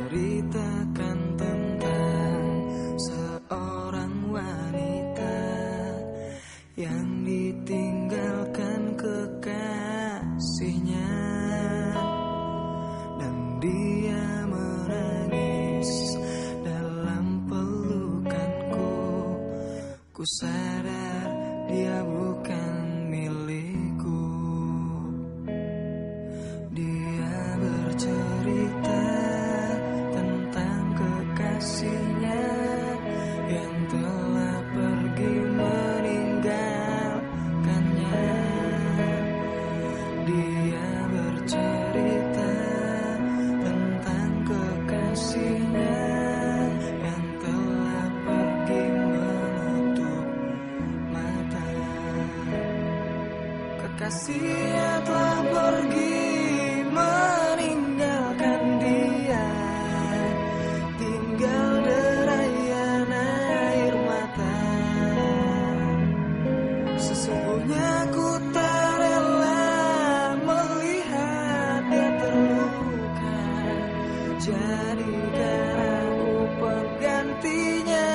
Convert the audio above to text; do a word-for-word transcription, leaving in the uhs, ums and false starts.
menceritakan tentang seorang wanita yang ditinggalkan kekasihnya, dan dia menangis dalam pelukanku. Ku sadar dia bukan milikku. Dia bercerita tentang kekasihnya yang telah pergi meninggalkannya. Dia bercerita tentang kekasihnya yang telah pergi menutup mata. Kekasihnya telah pergi meninggalkan dia, tinggal derayan air mata. Sesungguhnya ku tak rela melihat dia terluka, jadikan aku penggantinya.